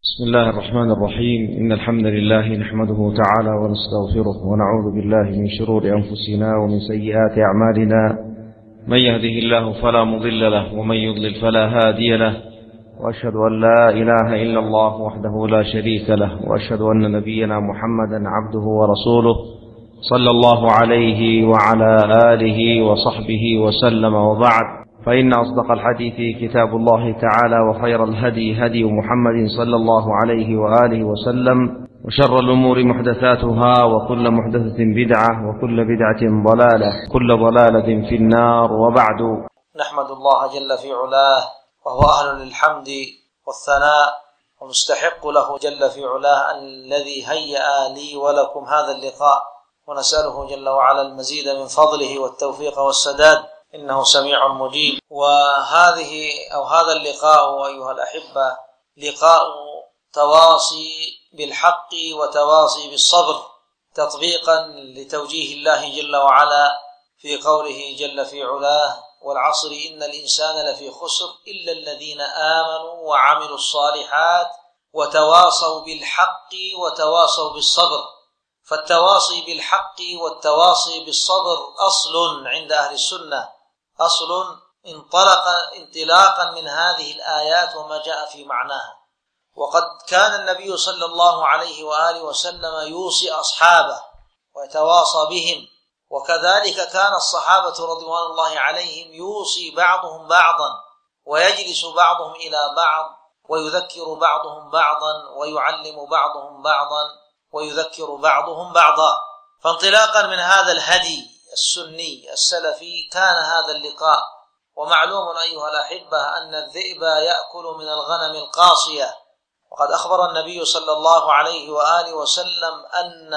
بسم الله الرحمن الرحيم. إن الحمد لله نحمده تعالى ونستغفره ونعوذ بالله من شرور أنفسنا ومن سيئات أعمالنا. من يهده الله فلا مضل له ومن يضلل فلا هادي له، وأشهد أن لا إله إلا الله وحده لا شريك له، وأشهد أن نبينا محمدا عبده ورسوله صلى الله عليه وعلى آله وصحبه وسلم. وبعد، فإن أصدق الحديث كتاب الله تعالى، وخير الهدي هدي محمد صلى الله عليه وآله وسلم، وشر الأمور محدثاتها، وكل محدثة بدعة، وكل بدعة ضلالة، كل ضلالة في النار. وبعد، نحمد الله جل في علاه، وهو أهل للحمد والثناء، ومستحق له جل في علاه الذي هيأ لي ولكم هذا اللقاء، ونسأله جل وعلا المزيد من فضله والتوفيق والسداد، إنه سميع مجيب. هذا اللقاء أيها الأحبة لقاء تواصي بالحق وتواصي بالصبر، تطبيقا لتوجيه الله جل وعلا في قوله جل في علاه: والعصر إن الإنسان لفي خسر إلا الذين آمنوا وعملوا الصالحات وتواصوا بالحق وتواصوا بالصبر. فالتواصي بالحق والتواصي بالصبر أصل عند أهل السنة، أصل انطلاقا من هذه الآيات وما جاء في معناها. وقد كان النبي صلى الله عليه وآله وسلم يوصي أصحابه ويتواصى بهم، وكذلك كان الصحابة رضوان الله عليهم يوصي بعضهم بعضا، ويجلس بعضهم إلى بعض، ويذكر بعضهم بعضا، ويعلم بعضهم بعضا، ويذكر بعضهم بعضا. فانطلاقا من هذا الهدي السني السلفي كان هذا اللقاء. ومعلوم أيها الأحبة أن الذئب يأكل من الغنم القاصية، وقد أخبر النبي صلى الله عليه وآله وسلم أن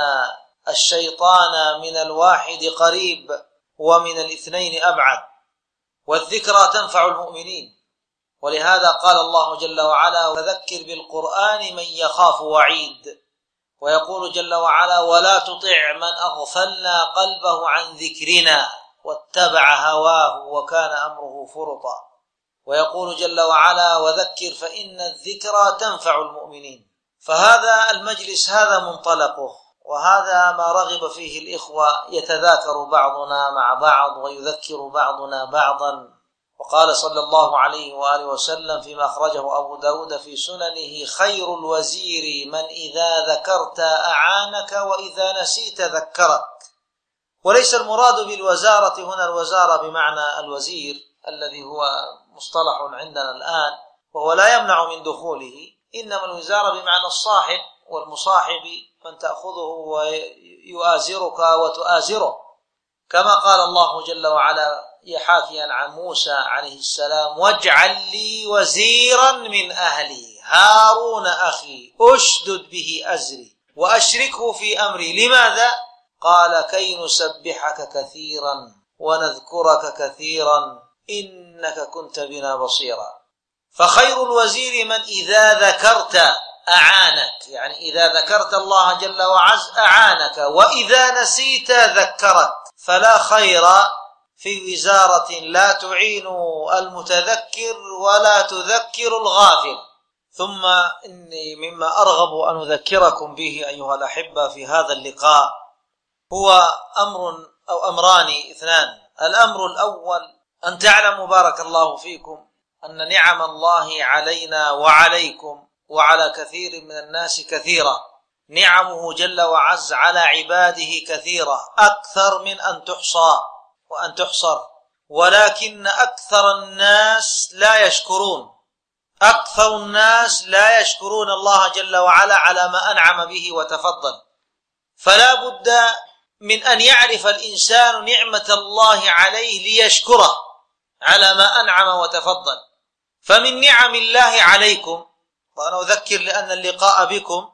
الشيطان من الواحد قريب ومن الاثنين أبعد، والذكرى تنفع المؤمنين. ولهذا قال الله جل وعلا: وذكر بالقرآن من يخاف وعيد. ويقول جل وعلا: ولا تطع من أغفلنا قلبه عن ذكرنا واتبع هواه وكان أمره فرطا. ويقول جل وعلا: وذكر فإن الذكرى تنفع المؤمنين. فهذا المجلس هذا منطلقه، وهذا ما رغب فيه الإخوة، يتذاكر بعضنا مع بعض ويذكر بعضنا بعضا. وقال صلى الله عليه وآله وسلم فيما أخرجه أبو داود في سننه: خير الوزير من إذا ذكرت أعانك وإذا نسيت ذكرك. وليس المراد بالوزارة هنا الوزارة بمعنى الوزير الذي هو مصطلح عندنا الآن، وهو لا يمنع من دخوله، إنما الوزارة بمعنى الصاحب والمصاحب، من تأخذه ويؤازرك وتؤازره، كما قال الله جل وعلا حاكيا عن موسى عليه السلام: واجعل لي وزيرا من أهلي هارون أخي أشدد به أزري وأشركه في أمري. لماذا؟ قال: كي نسبحك كثيرا ونذكرك كثيرا إنك كنت بنا بصيرا. فخير الوزير من إذا ذكرت أعانك، يعني إذا ذكرت الله جل وعز أعانك، وإذا نسيت ذكرك. فلا خير في وزارة لا تعين المتذكر ولا تذكر الغافل. ثم إني مما أرغب أن أذكركم به أيها الأحبة في هذا اللقاء هو أمر أو أمران اثنان. الأمر الأول أن تعلموا بارك الله فيكم أن نعم الله علينا وعليكم وعلى كثير من الناس كثيرة. نعمه جل وعز على عباده كثيرة، أكثر من أن تحصى وأن تحصر، ولكن أكثر الناس لا يشكرون. أكثر الناس لا يشكرون الله جل وعلا على ما أنعم به وتفضل. فلا بد من أن يعرف الإنسان نعمة الله عليه ليشكره على ما أنعم وتفضل. فمن نعم الله عليكم، وأنا أذكر لأن اللقاء بكم،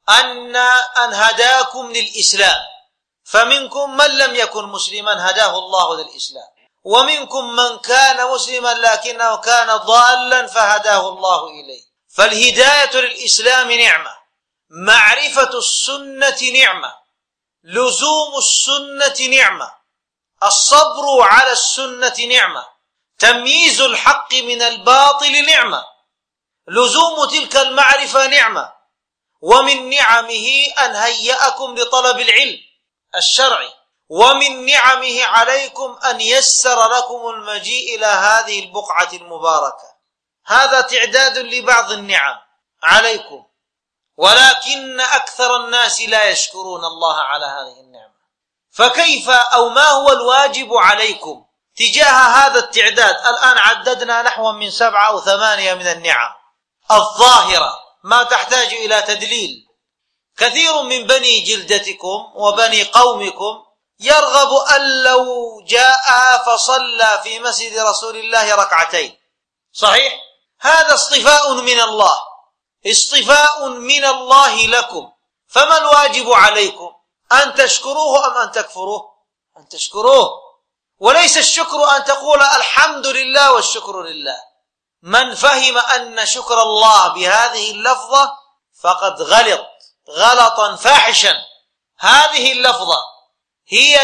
أن هداكم للإسلام. فمنكم من لم يكن مسلما هداه الله للإسلام، ومنكم من كان مسلما لكنه كان ضالا فهداه الله إليه. فالهداية للإسلام نعمة، معرفة السنة نعمة، لزوم السنة نعمة، الصبر على السنة نعمة، تمييز الحق من الباطل نعمة، لزوم تلك المعرفة نعمة، ومن نعمه أن هيأكم لطلب العلم الشرعي، ومن نعمه عليكم أن يسر لكم المجيء إلى هذه البقعة المباركة. هذا تعداد لبعض النعم عليكم، ولكن أكثر الناس لا يشكرون الله على هذه النعمة. فكيف أو ما هو الواجب عليكم تجاه هذا التعداد؟ الآن عددنا نحو من 7 أو 8 من النعم الظاهرة ما تحتاج إلى تدليل. كثير من بني جلدتكم وبني قومكم يرغب أن لو جاء فصلى في مسجد رسول الله ركعتين، صحيح؟ هذا اصطفاء من الله، اصطفاء من الله لكم. فما الواجب عليكم؟ أن تشكروه أم أن تكفروه؟ أن تشكروه، وليس الشكر أن تقول الحمد لله والشكر لله. من فهم أن شكر الله بهذه اللفظة فقد غلط غلطا فاحشا. هذه اللفظة هي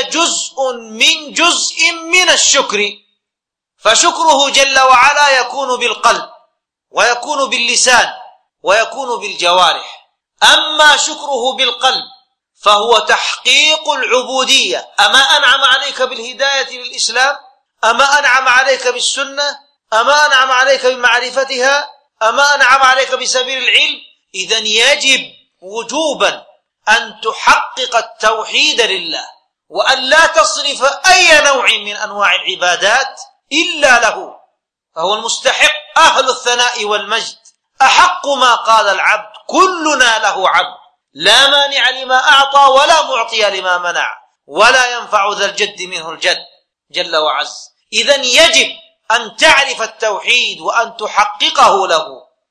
جزء من الشكر، فشكره جل وعلا يكون بالقلب ويكون باللسان ويكون بالجوارح. أما شكره بالقلب فهو تحقيق العبودية. أما أنعم عليك بالهداية للإسلام؟ أما أنعم عليك بالسنة؟ أما أنعم عليك بمعرفتها؟ أما أنعم عليك بسبيل العلم؟ إذن يجب وجوبا أن تحقق التوحيد لله، وأن لا تصرف أي نوع من أنواع العبادات إلا له، فهو المستحق، أهل الثناء والمجد. أحق ما قال العبد كلنا له عبد، لا مانع لما أعطى ولا معطي لما منع، ولا ينفع ذا الجد منه الجد جل وعز. إذن يجب أن تعرف التوحيد وأن تحققه له.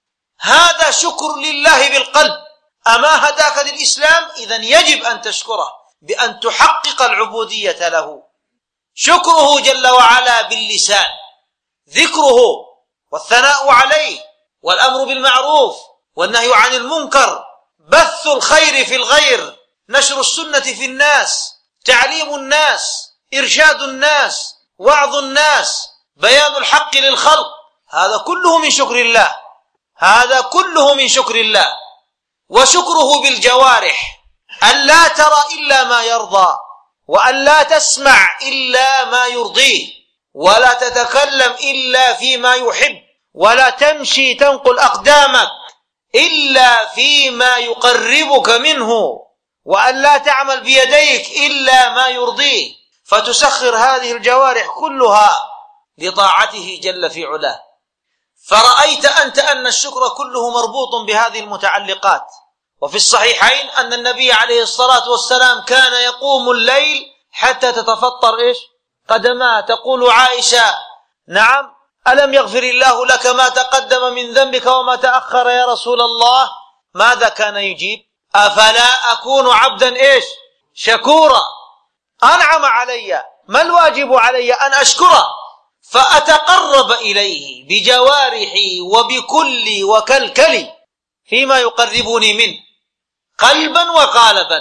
هذا شكر لله بالقلب. أما هداك للإسلام؟ إذن يجب أن تشكره بأن تحقق العبودية له. شكره جل وعلا باللسان، ذكره والثناء عليه والأمر بالمعروف والنهي عن المنكر، بث الخير في الغير، نشر السنة في الناس، تعليم الناس، إرشاد الناس، وعظ الناس، بيان الحق للخلق. هذا كله من شكر الله، هذا كله من شكر الله. وشكره بالجوارح، أن لا ترى إلا ما يرضى، وأن لا تسمع إلا ما يرضيه، ولا تتكلم إلا فيما يحب، ولا تمشي تنقل أقدامك إلا فيما يقربك منه، وأن لا تعمل بيديك إلا ما يرضيه، فتسخر هذه الجوارح كلها لطاعته جل في علاه. فرأيت أنت أن الشكر كله مربوط بهذه المتعلقات. وفي الصحيحين أن النبي عليه الصلاة والسلام كان يقوم الليل حتى تتفطر قدماه. تقول عائشة: نعم، ألم يغفر الله لك ما تقدم من ذنبك وما تأخر يا رسول الله؟ ماذا كان يجيب؟ أفلا أكون عبدا شكورا؟ أنعم علي، ما الواجب علي؟ أن أشكره، فأتقرب إليه بجوارحي وبكل وكلكلي فيما يقربني منه، قلبا وقالبا،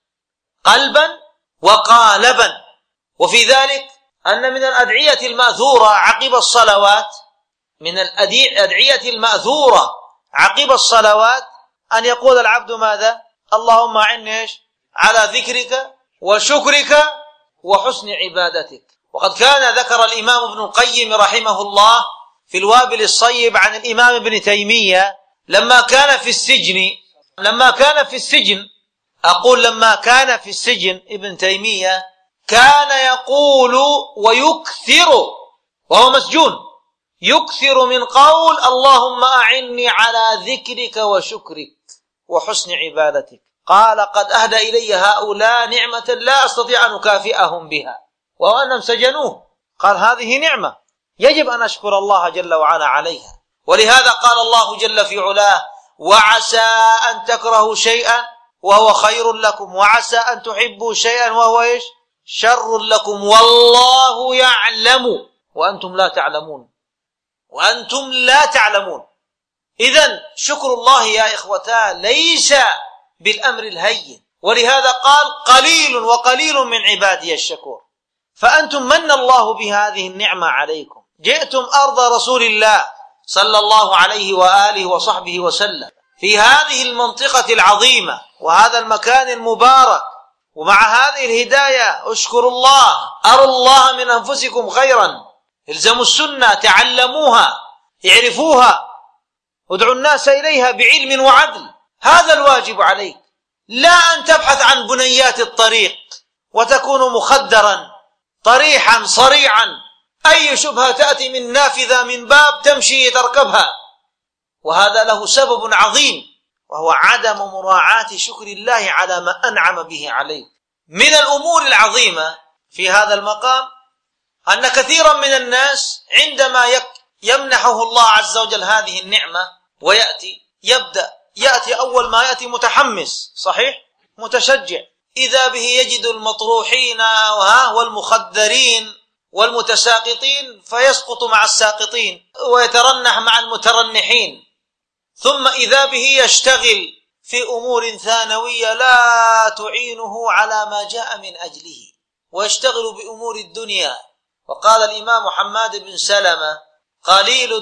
قلبا وقالبا. وفي ذلك أن من الأدعية المأثورة عقب الصلوات، من الأدعية المأثورة عقب الصلوات أن يقول العبد ماذا؟ اللهم أعني على ذكرك وشكرك وحسن عبادتك. وقد كان ذكر الإمام ابن القيم رحمه الله في الوابل الصيب عن الإمام ابن تيمية لما كان في السجن ابن تيمية كان يقول ويكثر وهو مسجون، يكثر من قول: اللهم أعني على ذكرك وشكرك وحسن عبادتك. قال: قد أهدى إلي هؤلاء نعمة لا أستطيع أن أكافئهم بها، وهو أنهم سجنوه. قال: هذه نعمة يجب أن أشكر الله جل وعلا عليها. ولهذا قال الله جل في علاه: وعسى أن تكرهوا شيئا وهو خير لكم، وعسى أن تحبوا شيئا وهو شر لكم، والله يعلم وأنتم لا تعلمون. إذن شكر الله يا إخوتا ليس بالأمر الهين، ولهذا قال: قليل وقليل من عبادي الشكور. فأنتم من الله بهذه النعمة عليكم، جئتم أرض رسول الله صلى الله عليه وآله وصحبه وسلم في هذه المنطقة العظيمة وهذا المكان المبارك، ومع هذه الهداية اشكروا الله، أروا الله من أنفسكم خيرا، الزموا السنة، تعلموها، اعرفوها، ادعوا الناس إليها بعلم وعدل. هذا الواجب عليك، لا أن تبحث عن بنيات الطريق وتكون مخدرا طريحا صريعا، أي شبهة تأتي من نافذة من باب تمشي تركبها، وهذا له سبب عظيم، وهو عدم مراعاة شكر الله على ما أنعم به عليك. من الأمور العظيمة في هذا المقام أن كثيرا من الناس عندما يمنحه الله عز وجل هذه النعمة ويأتي يأتي أول ما يأتي متحمس، صحيح، متشجع، إذا به يجد المطروحين والمخدرين والمتساقطين فيسقط مع الساقطين ويترنح مع المترنحين، ثم إذا به يشتغل في أمور ثانوية لا تعينه على ما جاء من أجله، ويشتغل بأمور الدنيا. وقال الإمام حماد بن سلمة: قليل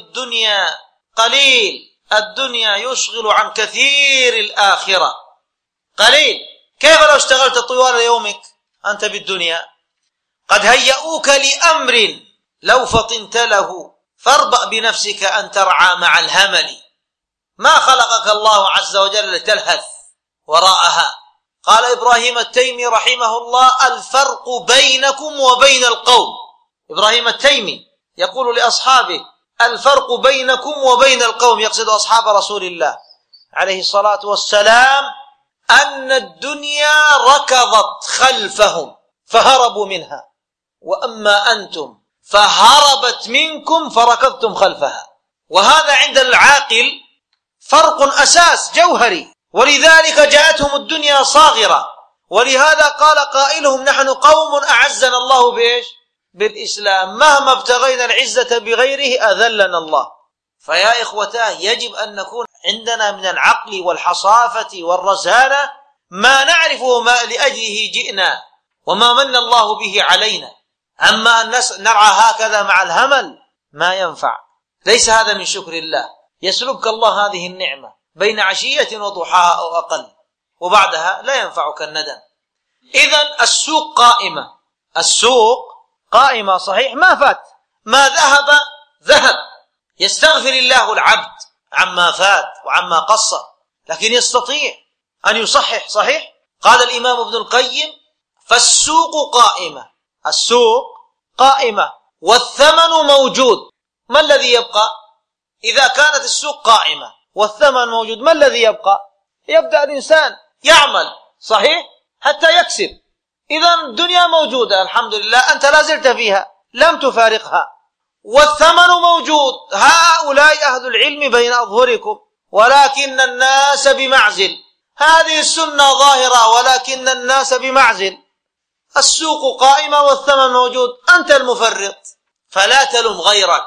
الدنيا يشغل عن كثير الآخرة. قليل، كيف لو اشتغلت طوال يومك أنت بالدنيا؟ قد هيئوك لأمر لو فطنت له فاربأ بنفسك أن ترعى مع الهمل. ما خلقك الله عز وجل لتلهث وراءها. قال إبراهيم التيمي رحمه الله: الفرق بينكم وبين القوم. إبراهيم التيمي يقول لأصحابه: الفرق بينكم وبين القوم، يقصد أصحاب رسول الله عليه الصلاة والسلام، أن الدنيا ركضت خلفهم فهربوا منها، وأما أنتم فهربت منكم فركضتم خلفها. وهذا عند العاقل فرق أساس جوهري، ولذلك جاءتهم الدنيا صاغرة، ولهذا قال قائلهم: نحن قوم أعزنا الله بإيش؟ بالإسلام، مهما ابتغينا العزة بغيره أذلنا الله. فيا إخوتاه، يجب أن نكون عندنا من العقل والحصافة والرزانة ما نعرفه ما لأجله جئنا وما من الله به علينا. أما أن نرعى هكذا مع الهمل ما ينفع، ليس هذا من شكر الله. يسلبك الله هذه النعمة بين عشية وضحاها أو أقل، وبعدها لا ينفعك الندم. إذن السوق قائمة، صحيح، ما فات، ما ذهب. يستغفر الله العبد عما فات وعما قصر، لكن يستطيع أن يصحح، صحيح. قال الإمام ابن القيم: فالسوق قائمة والثمن موجود. ما الذي يبقى؟ إذا كانت السوق قائمة والثمن موجود، ما الذي يبقى؟ يبدأ الإنسان يعمل، صحيح، حتى يكسب. إذن الدنيا موجودة الحمد لله، أنت لا زلت فيها، لم تفارقها، والثمن موجود. هؤلاء أهل العلم بين أظهركم، ولكن الناس بمعزل. هذه السنة ظاهرة ولكن الناس بمعزل. السوق قائمة والثمن موجود، أنت المفرط، فلا تلم غيرك.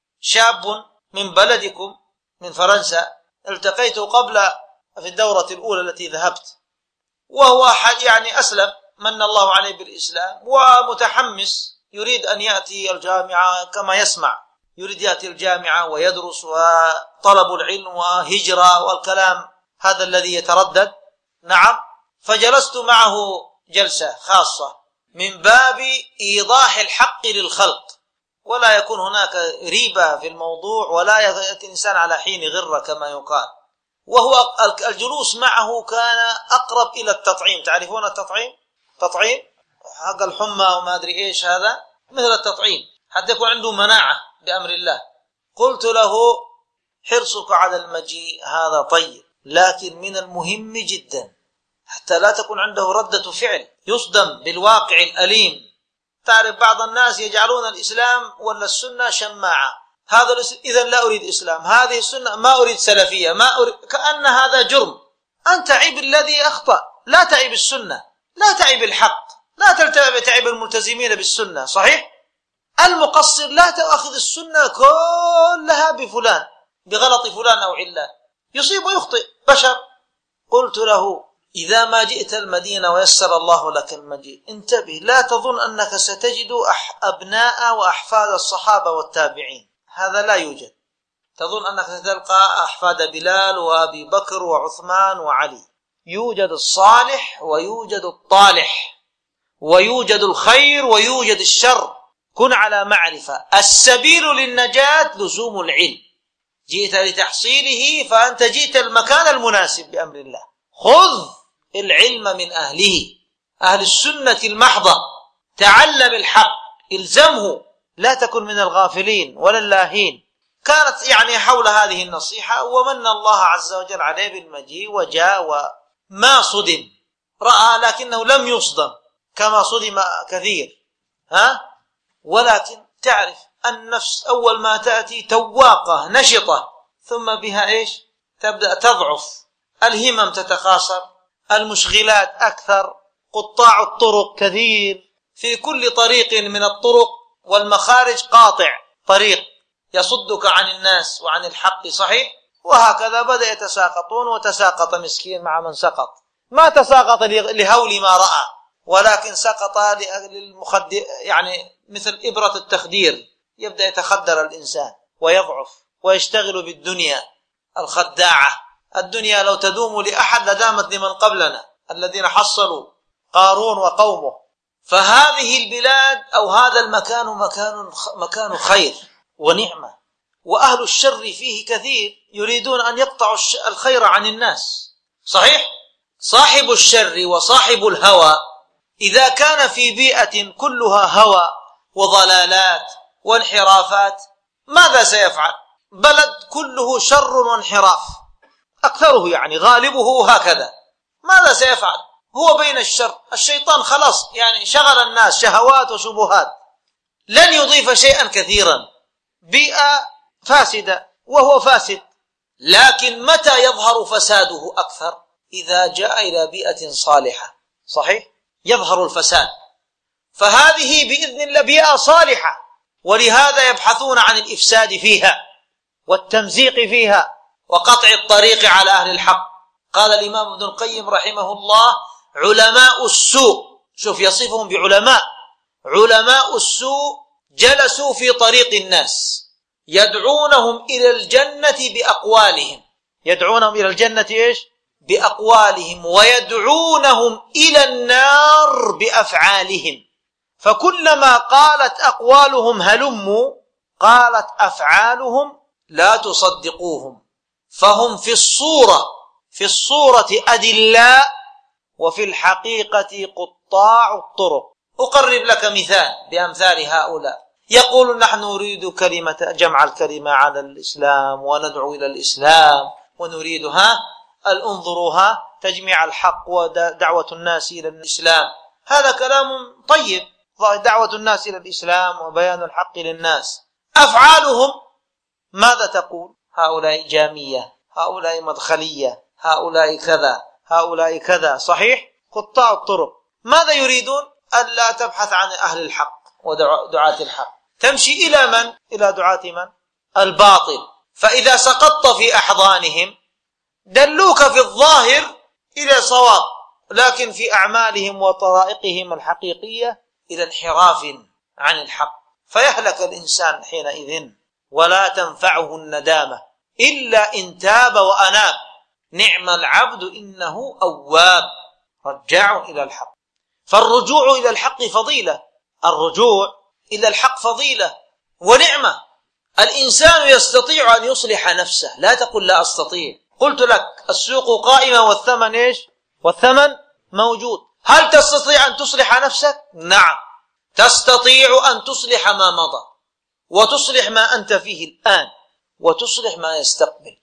شاب من بلدكم من فرنسا التقيته قبل في الدورة الأولى التي ذهبت، وهو يعني أسلم، من الله عليه بالإسلام، ومتحمس يريد أن يأتي الجامعة كما يسمع، يريد يأتي الجامعة ويدرس، وطلب العلم وهجرة والكلام هذا الذي يتردد. نعم، فجلست معه جلسة خاصة من باب إيضاح الحق للخلق، ولا يكون هناك ريبة في الموضوع، ولا يأتي الإنسان على حين غرة كما يقال. وهو الجلوس معه كان أقرب إلى التطعيم. تعرفون التطعيم؟ تطعيم حق الحمى وما أدري إيش، هذا مثل التطعيم حتى يكون عنده مناعة بأمر الله. قلت له: حرصك على المجيء هذا طيب، لكن من المهم جدا حتى لا تكون عنده ردة فعل يصدم بالواقع الأليم. تعرف بعض الناس يجعلون الإسلام ولا السنة شماعة، هذا إذا لا أريد إسلام، هذه السنة ما أريد سلفية، ما أريد، كأن هذا جرم. أنت عيب الذي أخطأ، لا تعيب السنة، لا تعيب الحق، لا تعيب الملتزمين بالسنة، صحيح؟ المقصر لا تأخذ السنة كلها بفلان، بغلط فلان أو علة، يصيب ويخطئ، بشر. قلت له: إذا ما جئت المدينة ويسر الله لك المجيء، انتبه، لا تظن أنك ستجد أبناء وأحفاد الصحابة والتابعين، هذا لا يوجد. تظن أنك ستلقى أحفاد بلال وأبي بكر وعثمان وعلي. يوجد الصالح ويوجد الطالح، ويوجد الخير ويوجد الشر. كن على معرفة. السبيل للنجاة لزوم العلم. جئت لتحصيله فأنت جئت المكان المناسب بأمر الله. خذ العلم من أهله، أهل السنة المحضة. تعلم الحق، الزمه، لا تكن من الغافلين ولا اللاهين. كانت يعني حول هذه النصيحة، ومن الله عز وجل عليه بالمجيء وجاء وما صدم، رأى لكنه لم يصدم كما صدم كثير. ولكن تعرف النفس أول ما تأتي تواقة نشطة، ثم بها إيش؟ تبدأ تضعف، الهمم تتقاصر، المشغلات أكثر، قطاع الطرق كثير، في كل طريق من الطرق والمخارج قاطع طريق يصدك عن الناس وعن الحق. صحيح؟ وهكذا بدأ يتساقطون، وتساقط مسكين مع من سقط. ما تساقط لهول ما رأى، ولكن سقط يعني مثل إبرة التخدير، يبدأ يتخدر الإنسان ويضعف ويشتغل بالدنيا الخداعة. الدنيا لو تدوم لأحد لدامت لمن قبلنا الذين حصلوا قارون وقومه. فهذه البلاد أو هذا المكان مكان خير ونعمة، وأهل الشر فيه كثير يريدون أن يقطعوا الخير عن الناس. صحيح؟ صاحب الشر وصاحب الهوى إذا كان في بيئة كلها هوى وضلالات وانحرافات ماذا سيفعل؟ بلد كله شر وانحراف، أكثره يعني غالبه هكذا، ماذا سيفعل؟ هو بين الشر. الشيطان خلاص يعني شغل الناس شهوات وشبهات، لن يضيف شيئا كثيرا. بيئة فاسدة وهو فاسد، لكن متى يظهر فساده أكثر؟ إذا جاء إلى بيئة صالحة. صحيح؟ يظهر الفساد. فهذه بإذن الله بيئة صالحة، ولهذا يبحثون عن الإفساد فيها والتمزيق فيها وقطع الطريق على أهل الحق. قال الإمام ابن القيم رحمه الله: علماء السوء، شوف يصفهم بعلماء، علماء السوء جلسوا في طريق الناس يدعونهم إلى الجنة بأقوالهم. يدعونهم إلى الجنة إيش؟ بأقوالهم، ويدعونهم إلى النار بأفعالهم. فكلما قالت أقوالهم هلموا، قالت أفعالهم لا تصدقوهم. فهم في الصورة أدلاء، وفي الحقيقة قطاع الطرق. أقرب لك مثال بأمثال هؤلاء. يقول: نحن نريد جمع الكلمة على الإسلام، وندعو إلى الإسلام، ونريدها انظروها تجميع الحق ودعوة الناس إلى الإسلام. هذا كلام طيب، دعوة الناس إلى الإسلام وبيان الحق للناس. أفعالهم ماذا تقول؟ هؤلاء جامية، هؤلاء مدخلية، هؤلاء كذا، هؤلاء كذا. صحيح؟ قطاع الطرق. ماذا يريدون؟ ألا تبحث عن أهل الحق ودعاة الحق، تمشي إلى من؟ إلى دعاة من؟ الباطل. فإذا سقطت في أحضانهم دلوك في الظاهر إلى صواب، لكن في أعمالهم وطرائقهم الحقيقية إلى انحراف عن الحق. فيهلك الإنسان حينئذ، ولا تنفعه الندامة إلا إن تاب وأناب. نعم العبد إنه أواب، رجاع إلى الحق. فالرجوع إلى الحق فضيلة، الرجوع إلى الحق فضيلة ونعمة. الإنسان يستطيع أن يصلح نفسه، لا تقل لا أستطيع. قلت لك السوق قائمة والثمن إيش؟ والثمن موجود. هل تستطيع أن تصلح نفسك؟ نعم، تستطيع أن تصلح ما مضى، وتصلح ما أنت فيه الآن، وتصلح ما يستقبل.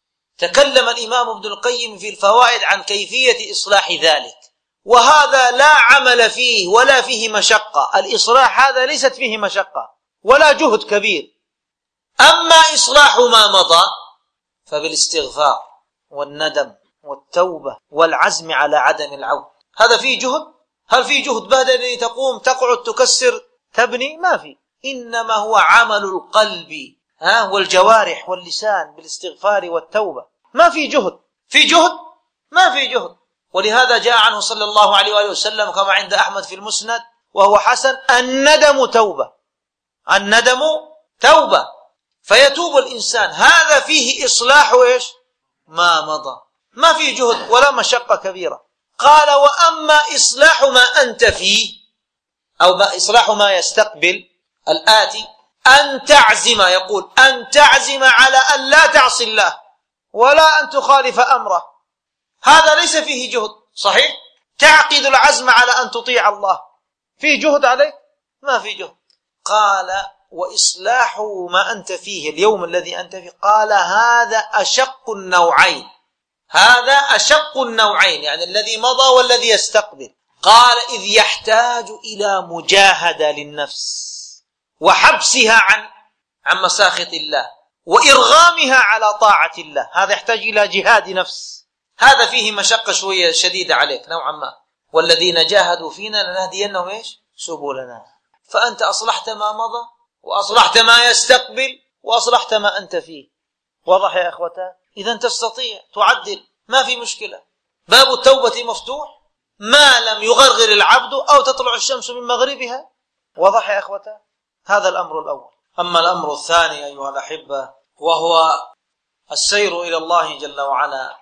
تكلم الإمام ابن القيم في الفوائد عن كيفية إصلاح ذلك، وهذا لا عمل فيه ولا فيه مشقة. الإصلاح هذا ليست فيه مشقة ولا جهد كبير. أما إصلاح ما مضى فبالاستغفار والندم والتوبة والعزم على عدم العود. هذا فيه جهد؟ هل فيه جهد بدني تقوم تقعد تكسر تبني؟ ما في. إنما هو عمل القلب والجوارح واللسان بالاستغفار والتوبة. ما في جهد. في جهد؟ ما في جهد. ولهذا جاء عنه صلى الله عليه وآله وسلم كما عند أحمد في المسند وهو حسن: الندم توبة. الندم توبة. فيتوب الإنسان. هذا فيه إصلاح إيش؟ ما مضى، ما فيه جهد ولا مشقة كبيرة. قال: وأما إصلاح ما أنت فيه أو إصلاح ما يستقبل الآتي، أن تعزم، يقول أن تعزم على أن لا تعصي الله ولا أن تخالف أمره. هذا ليس فيه جهد، صحيح؟ تعقد العزم على أن تطيع الله، فيه جهد عليك؟ ما فيه جهد. قال: وإصلاح ما أنت فيه اليوم الذي أنت فيه، قال: هذا أشق النوعين، هذا أشق النوعين، يعني الذي مضى والذي يستقبل. قال: إذ يحتاج إلى مجاهدة للنفس وحبسها عن مساخط الله وإرغامها على طاعة الله. هذا يحتاج إلى جهاد نفس، هذا فيه مشقة شوية شديدة عليك نوعا ما. والذين جاهدوا فينا لنهدينهم إيش؟ سبلنا. فأنت أصلحت ما مضى وأصلحت ما يستقبل وأصلحت ما أنت فيه. واضح يا أخوتا؟ إذن تستطيع تعدل، ما في مشكلة. باب التوبة مفتوح ما لم يغرغر العبد أو تطلع الشمس من مغربها. واضح يا أخوتا؟ هذا الأمر الأول. أما الأمر الثاني أيها الأحبة، وهو السير إلى الله جل وعلا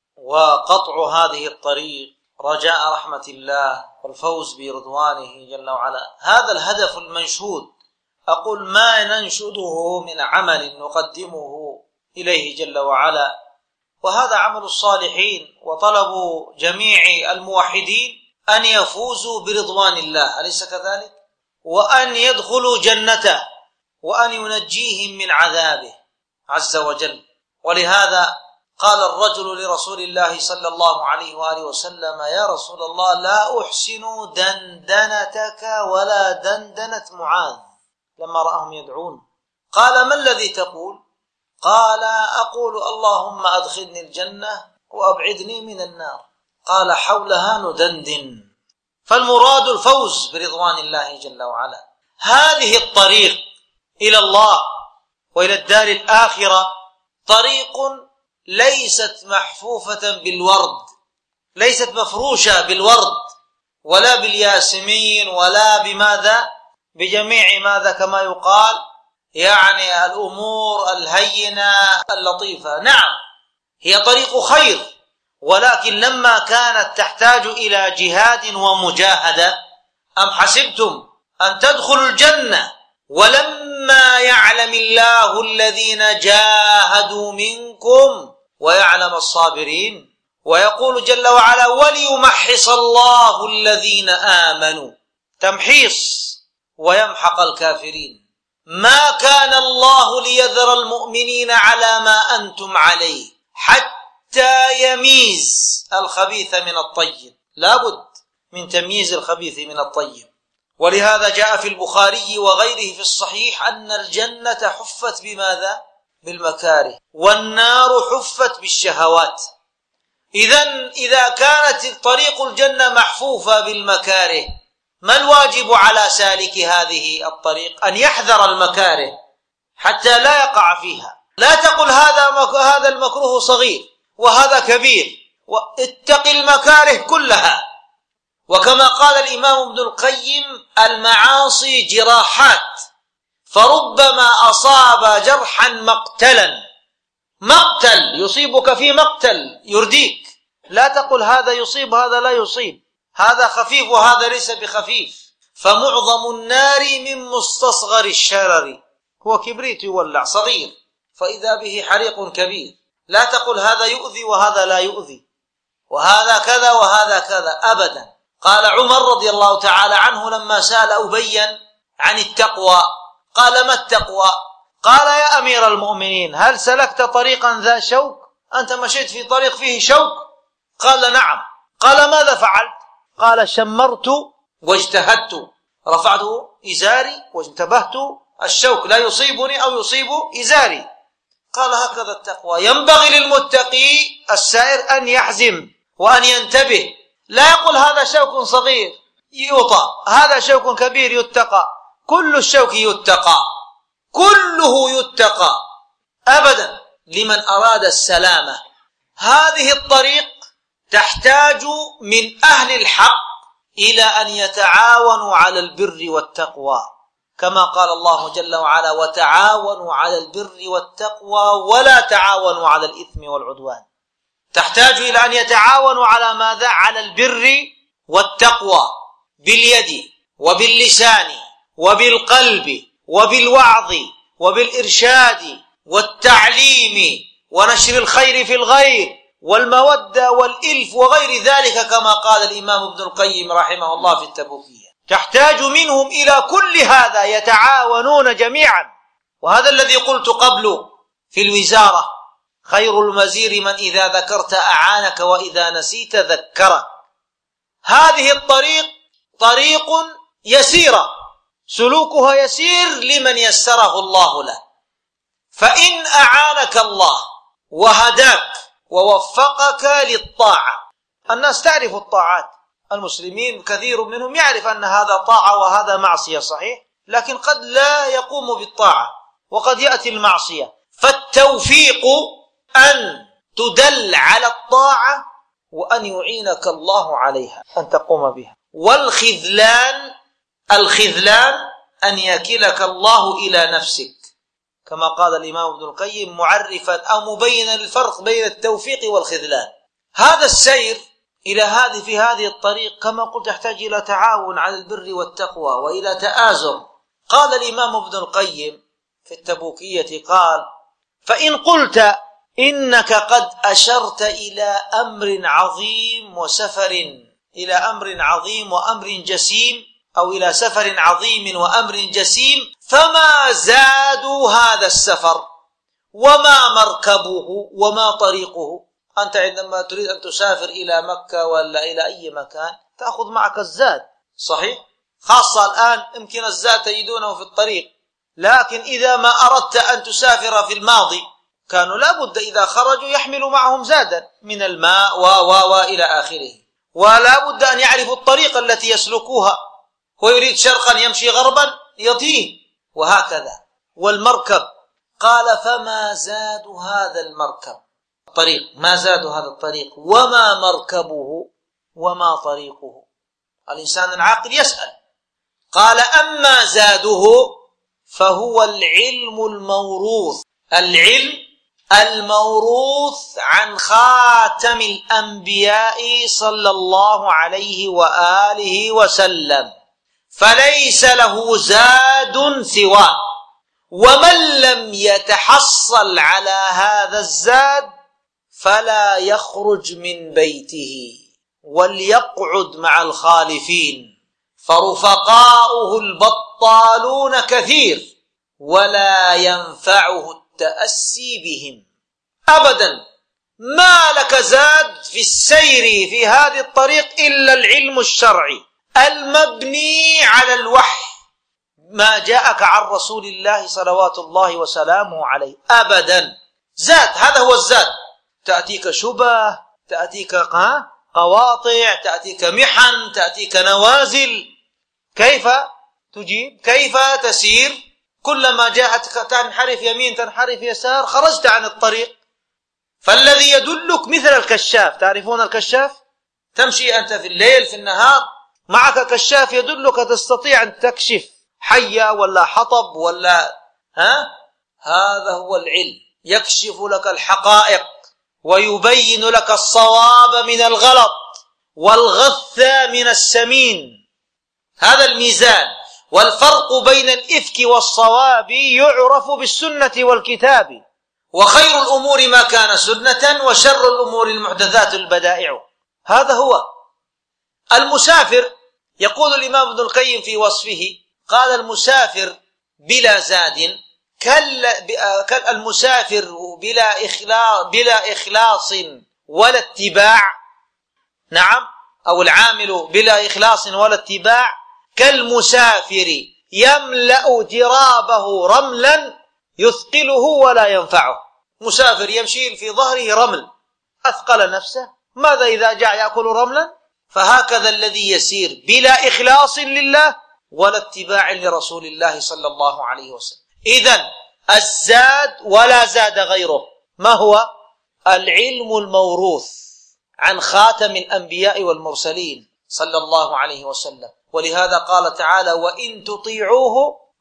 وقطع هذه الطريق رجاء رحمة الله والفوز برضوانه جل وعلا. هذا الهدف المنشود، أقول ما ننشده من عمل نقدمه إليه جل وعلا، وهذا عمل الصالحين وطلب جميع الموحدين أن يفوزوا برضوان الله، أليس كذلك؟ وأن يدخلوا جنته وأن ينجيهم من عذابه عز وجل. ولهذا قال الرجل لرسول الله صلى الله عليه وآله وسلم: يا رسول الله، لا أحسن دندنتك ولا دندنة معاذ، لما رأهم يدعون. قال: ما الذي تقول؟ قال: أقول اللهم أدخلني الجنة وأبعدني من النار. قال: حولها ندندن. فالمراد الفوز برضوان الله جل وعلا. هذه الطريق إلى الله وإلى الدار الآخرة طريق ليست محفوفة بالورد، ليست مفروشة بالورد ولا بالياسمين ولا بماذا، بجميع ماذا كما يقال، يعني الأمور الهينة اللطيفة. نعم، هي طريق خير، ولكن لما كانت تحتاج إلى جهاد ومجاهدة، أم حسبتم أن تدخلوا الجنة ولما يعلم الله الذين جاهدوا منكم ويعلم الصابرين. ويقول جل وعلا: وليمحص الله الذين آمنوا، تمحيص، ويمحق الكافرين. ما كان الله ليذر المؤمنين على ما أنتم عليه حتى يميز الخبيث من الطيب. لابد من تمييز الخبيث من الطيب. ولهذا جاء في البخاري وغيره في الصحيح أن الجنة حفت بماذا؟ بالمكاره، والنار حفت بالشهوات. إذا كانت طريق الجنة محفوفة بالمكاره، ما الواجب على سالك هذه الطريق؟ أن يحذر المكاره حتى لا يقع فيها. لا تقل هذا المكروه صغير وهذا كبير، واتق المكاره كلها. وكما قال الإمام ابن القيم: المعاصي جراحات، فربما أصاب جرحا مقتلا. مقتل يصيبك في مقتل يرديك. لا تقل هذا يصيب هذا لا يصيب، هذا خفيف وهذا ليس بخفيف. فمعظم النار من مستصغر الشرر، هو كبريت يولع صغير فإذا به حريق كبير. لا تقل هذا يؤذي وهذا لا يؤذي، وهذا كذا وهذا كذا، أبدا. قال عمر رضي الله تعالى عنه لما سأل أبيا عن التقوى، قال: ما التقوى؟ قال: يا أمير المؤمنين، هل سلكت طريقا ذا شوك؟ أنت مشيت في طريق فيه شوك؟ قال: نعم. قال: ماذا فعلت؟ قال: شمرت واجتهدت، رفعت إزاري وانتبهت الشوك لا يصيبني أو يصيب إزاري. قال: هكذا التقوى. ينبغي للمتقي السائر أن يحزم وأن ينتبه، لا يقول هذا شوك صغير يوطى، هذا شوك كبير يتقى. كل الشوك يتقى، كله يتقى أبدا لمن أراد السلامة. هذه الطريق تحتاج من أهل الحق إلى أن يتعاونوا على البر والتقوى، كما قال الله جل وعلا: وتعاونوا على البر والتقوى ولا تعاونوا على الإثم والعدوان. تحتاج إلى أن يتعاونوا على ماذا؟ على البر والتقوى، باليد وباللسان وبالقلب وبالوعظ وبالإرشاد والتعليم ونشر الخير في الغير والمودة والإلف وغير ذلك، كما قال الإمام ابن القيم رحمه الله في التبوكية. تحتاج منهم إلى كل هذا، يتعاونون جميعا. وهذا الذي قلت قبل في الوزارة: خير الوزير من إذا ذكرت أعانك وإذا نسيت ذكرك. هذه الطريق طريق يسيرة، سلوكها يسير لمن يسره الله له. فإن أعانك الله وهداك ووفقك للطاعة، الناس تعرف الطاعات، المسلمين كثير منهم يعرف أن هذا طاعة وهذا معصية، صحيح، لكن قد لا يقوم بالطاعة وقد يأتي المعصية. فالتوفيق أن تدل على الطاعة وأن يعينك الله عليها أن تقوم بها. الخذلان أن يكلك الله إلى نفسك، كما قال الإمام ابن القيم معرفا أو مبينا الفرق بين التوفيق والخذلان. هذا السير في هذه الطريق كما قلت يحتاج إلى تعاون على البر والتقوى وإلى تآزر. قال الإمام ابن القيم في التبوكية قال: فإن قلت إنك قد أشرت إلى أمر عظيم وأمر جسيم، أو إلى سفر عظيم وأمر جسيم، فما زادوا هذا السفر وما مركبه وما طريقه. أنت عندما تريد أن تسافر إلى مكة ولا إلى أي مكان تأخذ معك الزاد، صحيح؟ خاصة الآن يمكن الزاد تجدونه في الطريق، لكن إذا ما أردت أن تسافر في الماضي كانوا لابد إذا خرجوا يحملوا معهم زادا من الماء وإلى آخره، ولا بد أن يعرفوا الطريقة التي يسلكوها. هو يريد شرقا يمشي غربا يضيه، وهكذا. والمركب قال: فما زادوا هذا المركب الطريق، ما زادوا هذا الطريق وما مركبه وما طريقه. الإنسان العاقل يسأل. قال: أما زاده فهو العلم الموروث عن خاتم الأنبياء صلى الله عليه وآله وسلم، فليس له زاد سواه. ومن لم يتحصل على هذا الزاد فلا يخرج من بيته وليقعد مع الخالفين، فرفقاؤه البطالون كثير ولا ينفعه التأسي بهم أبدا. ما لك زاد في السير في هذه الطريق إلا العلم الشرعي المبني على الوحي، ما جاءك عن رسول الله صلوات الله وسلامه عليه أبدا. زاد، هذا هو الزاد. تأتيك شبه، تأتيك قواطع، تأتيك محن، تأتيك نوازل، كيف تجيب؟ كيف تسير؟ كلما جاءتك تنحرف يمين تنحرف يسار خرجت عن الطريق. فالذي يدلك مثل الكشاف، تعرفون الكشاف؟ تمشي أنت في الليل في النهار معك كشاف يدلك، تستطيع أن تكشف حية ولا حطب ولا هذا هو العلم، يكشف لك الحقائق ويبين لك الصواب من الغلط والغث من السمين. هذا الميزان. والفرق بين الإفك والصواب يعرف بالسنة والكتاب، وخير الأمور ما كان سنة وشر الأمور المحدثات البدائع. هذا هو المسافر. يقول الإمام ابن القيم في وصفه قال: المسافر بلا زاد المسافر بلا إخلاص ولا اتباع، نعم، أو العامل بلا إخلاص ولا اتباع كالمسافر يملأ جرابه رملا يثقله ولا ينفعه. مسافر يمشي في ظهره رمل، أثقل نفسه، ماذا إذا جاء يأكل رملا؟ فهكذا الذي يسير بلا إخلاص لله ولا اتباع لرسول الله صلى الله عليه وسلم. إذن الزاد ولا زاد غيره، ما هو؟ العلم الموروث عن خاتم الأنبياء والمرسلين صلى الله عليه وسلم. ولهذا قال تعالى: وإن تطيعوه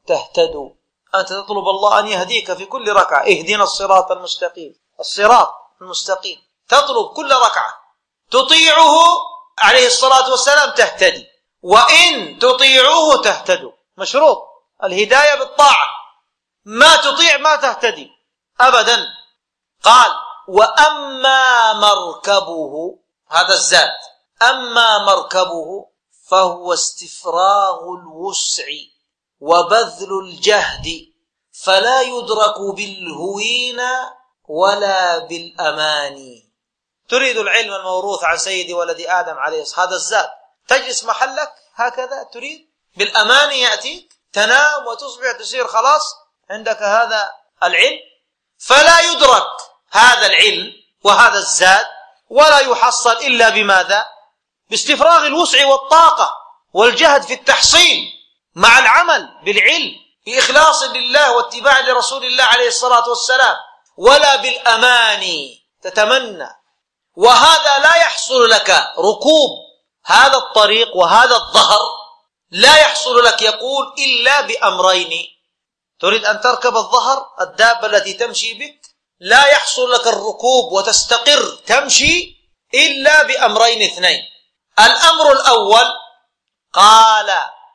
تهتدوا. أنت تطلب الله أن يهديك في كل ركعة، اهدنا الصراط المستقيم، الصراط المستقيم، تطلب كل ركعة. تطيعه عليه الصلاة والسلام تهتدي، وإن تطيعوه تهتدوا. مشروط الهداية بالطاعة، ما تطيع ما تهتدي أبدا. قال وأما مركبه، هذا الزاد، أما مركبه فهو استفراغ الوسع وبذل الجهد، فلا يدرك بالهوين ولا بالأماني. تريد العلم الموروث عن سيد ولد آدم عليه الصلاة، هذا الزاد، تجلس محلك هكذا تريد بالأماني يأتيك، تنام وتصبح تصير خلاص عندك هذا العلم. فلا يدرك هذا العلم وهذا الزاد ولا يحصل إلا بماذا؟ باستفراغ الوسع والطاقة والجهد في التحصيل مع العمل بالعلم بإخلاص لله واتباع لرسول الله عليه الصلاة والسلام، ولا بالأماني تتمنى. وهذا لا يحصل لك ركوب هذا الطريق وهذا الظهر، لا يحصل لك يقول إلا بأمرين. تريد أن تركب الظهر الدابة التي تمشي بك، لا يحصل لك الركوب وتستقر تمشي إلا بأمرين اثنين. الأمر الأول قال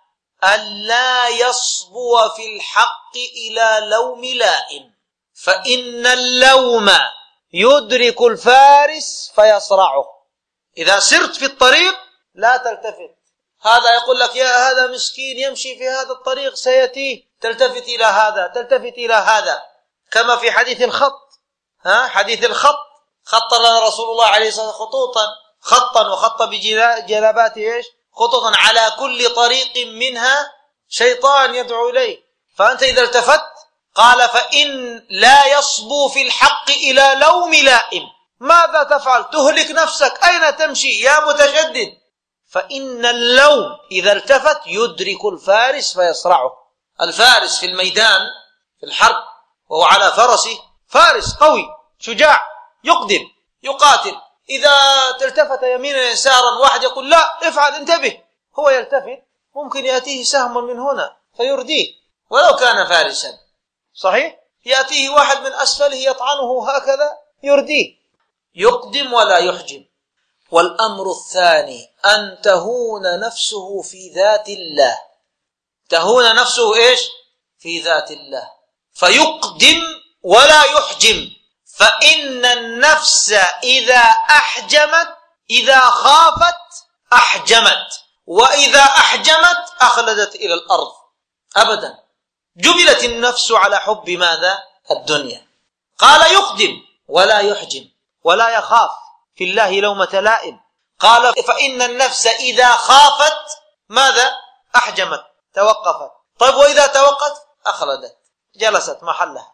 ألا يصبو في الحق إلى لوم لائم، فإن اللوم يدرك الفارس فيصرعه. إذا سرت في الطريق لا تلتفت، هذا يقول لك يا هذا مسكين يمشي في هذا الطريق سيأتيه، تلتفت إلى هذا تلتفت إلى هذا. كما في حديث الخط، حديث الخط، خط لنا رسول الله عليه الصلاة والسلام خطا وخط بجلبات إيش؟ خطوطا على كل طريق منها شيطان يدعو إليه. فأنت إذا التفت قال فإن لا يصبو في الحق إلى لوم لائم، ماذا تفعل؟ تهلك نفسك، أين تمشي يا متشدد؟ فإن اللوم إذا التفت يدرك الفارس فيصرعه. الفارس في الميدان في الحرب وهو على فرسه فارس قوي شجاع يقدم يقاتل، إذا تلتفت يمينا يسارا واحد يقول لا افعل انتبه، هو يلتفت ممكن يأتيه سهم من هنا فيرديه ولو كان فارسا، صحيح؟ يأتيه واحد من أسفله يطعنه هكذا يرديه، يقدم ولا يحجم. والأمر الثاني أن تهون نفسه في ذات الله، تهون نفسه إيش؟ في ذات الله، فيقدم ولا يحجم. فإن النفس إذا أحجمت، إذا خافت أحجمت، وإذا أحجمت أخلدت إلى الأرض أبدا. جبلت النفس على حب ماذا؟ الدنيا. قال يقدم ولا يحجم ولا يخاف في الله لومة لائم. قال فإن النفس إذا خافت ماذا؟ أحجمت توقفت. طيب وإذا توقفت أخلدت جلست محلها.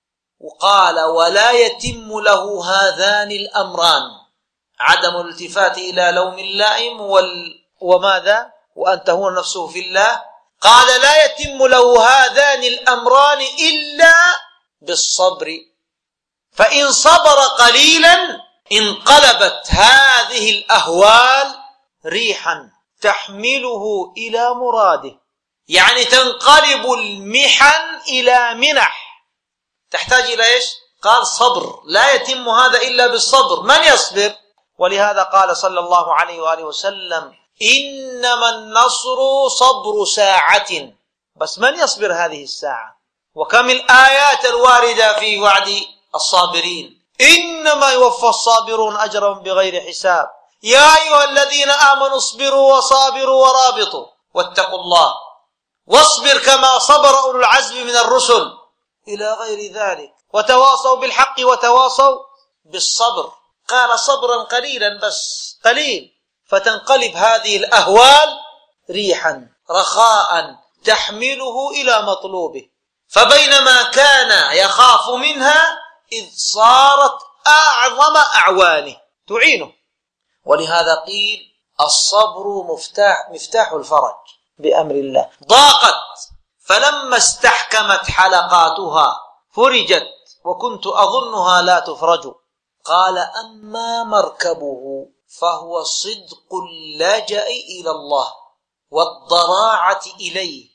وقال ولا يتم له هذان الأمران، عدم الالتفات إلى لوم اللائم وماذا؟ وأن تهون نفسه في الله. قال لا يتم له هذان الأمران إلا بالصبر، فإن صبر قليلا انقلبت هذه الأهوال ريحا تحمله إلى مراده، يعني تنقلب المحن إلى منح، تحتاج إلى إيش؟ قال صبر، لا يتم هذا إلا بالصبر. من يصبر؟ ولهذا قال صلى الله عليه وآله وسلم إنما النصر صبر ساعة. بس من يصبر هذه الساعة؟ وكم الآيات الواردة في وعد الصابرين، إنما يوفى الصابرون أجرهم بغير حساب. يا أيها الذين آمنوا اصبروا وصابروا ورابطوا واتقوا الله واصبر كما صبر أولو العزم من الرسل إلى غير ذلك، وتواصوا بالحق وتواصوا بالصبر. قال صبرا قليلا، بس قليل، فتنقلب هذه الأهوال ريحا رخاء تحمله إلى مطلوبه. فبينما كان يخاف منها إذ صارت أعظم أعوانه تعينه. ولهذا قيل الصبر مفتاح الفرج بأمر الله. ضاقت فلما استحكمت حلقاتها فرجت وكنت أظنها لا تفرج. قال أما مركبه فهو صدق اللجأ إلى الله والضراعة إليه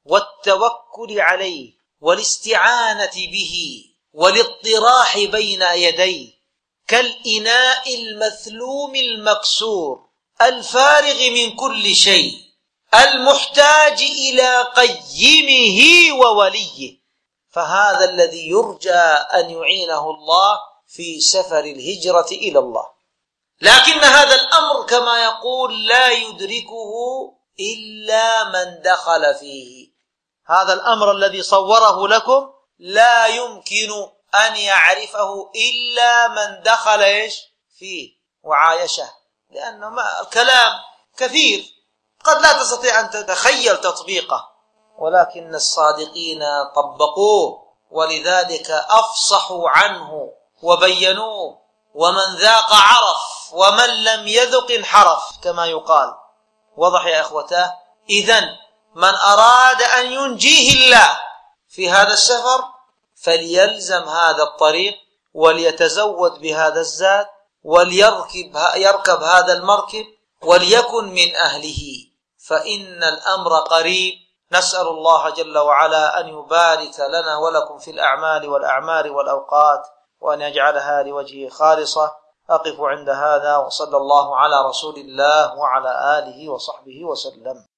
والتوكل عليه والاستعانة به والاضطراح بين يديه، كالإناء المثلوم المكسور الفارغ من كل شيء المحتاج إلى قيمه ووليه. فهذا الذي يرجى أن يعينه الله في سفر الهجرة إلى الله. لكن هذا الأمر كما يقول لا يدركه إلا من دخل فيه. هذا الأمر الذي صوره لكم لا يمكن أن يعرفه إلا من دخل فيه وعايشه، لأن الكلام كثير قد لا تستطيع أن تتخيل تطبيقه، ولكن الصادقين طبقوه، ولذلك أفصحوا عنه وبينوه، ومن ذاق عرف ومن لم يذق انحرف كما يقال. واضح يا إخوتاه؟ إذن من أراد أن ينجيه الله في هذا السفر فليلزم هذا الطريق، وليتزود بهذا الزاد، وليركب هذا المركب، وليكن من أهله، فإن الأمر قريب. نسأل الله جل وعلا أن يبارك لنا ولكم في الأعمال والأعمار والأوقات، وأن يجعلها لوجهه خالصة. أقف عند هذا، وصلى الله على رسول الله وعلى آله وصحبه وسلم.